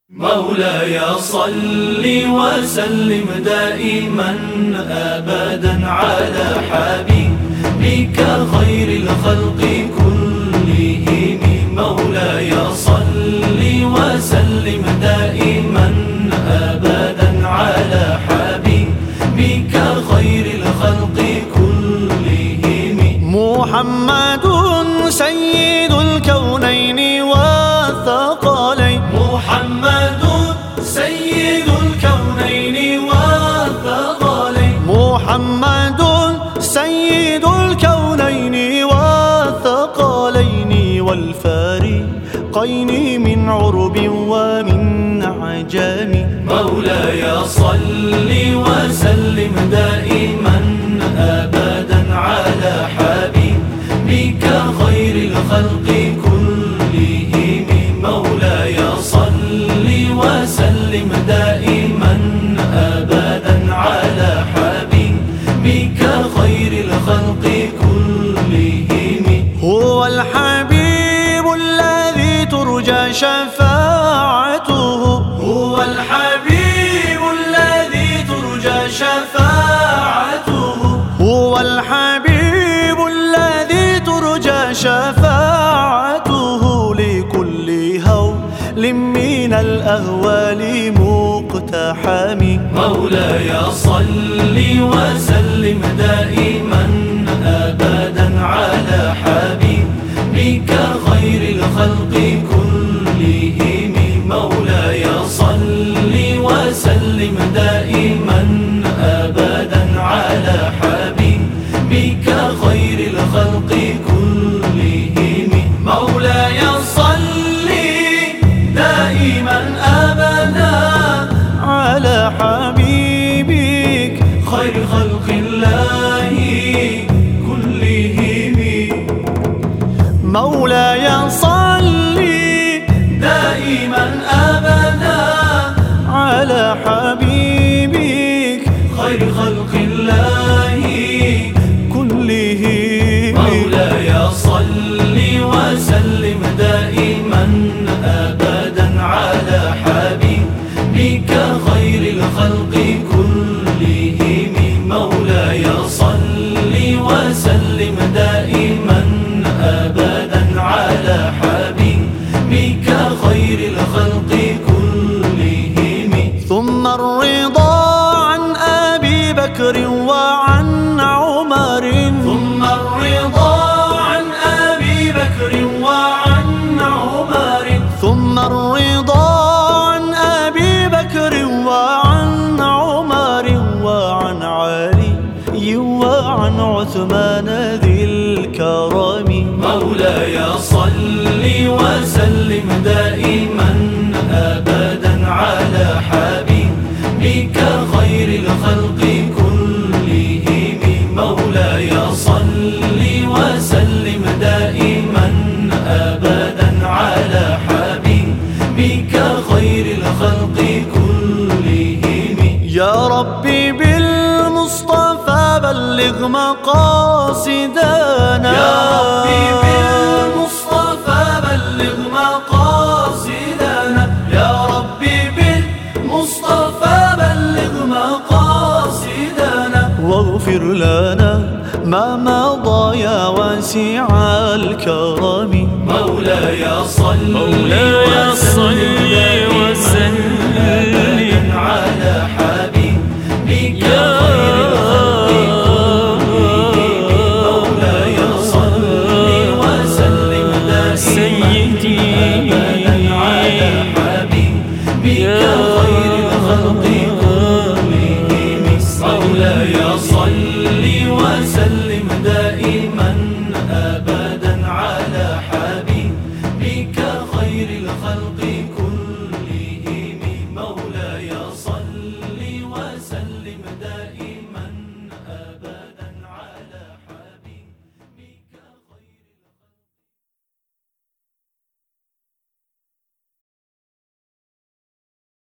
مولاي صل وسلم دائما أبدا على حبيبك خير الخلق كلهم. مولاي صل وسلم دائما أبدا على حبيبك خير الخلق كلهم. محمد سيد الكونين والثقلين. محمد سيد الكونين والثقلين. محمد سيد الكونين والثقلين والفارقين من عرب ومن عجم. مولاي صل وسلم دائما أبدا على حبيبك خير الخلق كلهم. مولاي صل وسلم دائما أبدا على حبيبك خير الخلق كلهم. هو الحبيب الذي ترجى شفاعته. هو الحبيب الذي ترجى شفاعته. هو الحبيب الذي ترجى شفاعته لكل هول من الأهوال مقتحم. مولاي صل وسلم دائما أبدا على حبيبك خير الخلق كلهم. مولاي صل وسلم دائما أبدا على حبيبك خير الخلق كلهم. مولاي صل دائما أبدا على حبيبك خير خلق الله كلهم. مولاي صل دائما أبدا على حبيبك خير خلق الله كلهم. مولاي صل وسلم دائما أبدا على حبيبك خير الخلق كلهم. مولاي صل وسلم دائما أبدا على حبيبك خير الخلق كلهم. ثم الرضا عن أبي بكر وعن عمر. ثم الرضا عن أبي بكر وعن عمر. ثم الرضا عن أبي بكر وعن عمر وعن علي وعن عثمان ذي الكرم. مولاي صل وسلم دائما أبدا على حبيبك خير الخلق كلهم. مولاي صل وسلم دائما أبدا على حبيبك خير الخلق كلهم. يا ربي بالمصطفى بلغ مقاصدنا. يا ربي بالمصطفى بلغ مقاصدنا. يا ربي بالمصطفى بلغ مقاصدنا. واغفر لنا ما مضى يا واسع الكرم. مولاي صل وسلم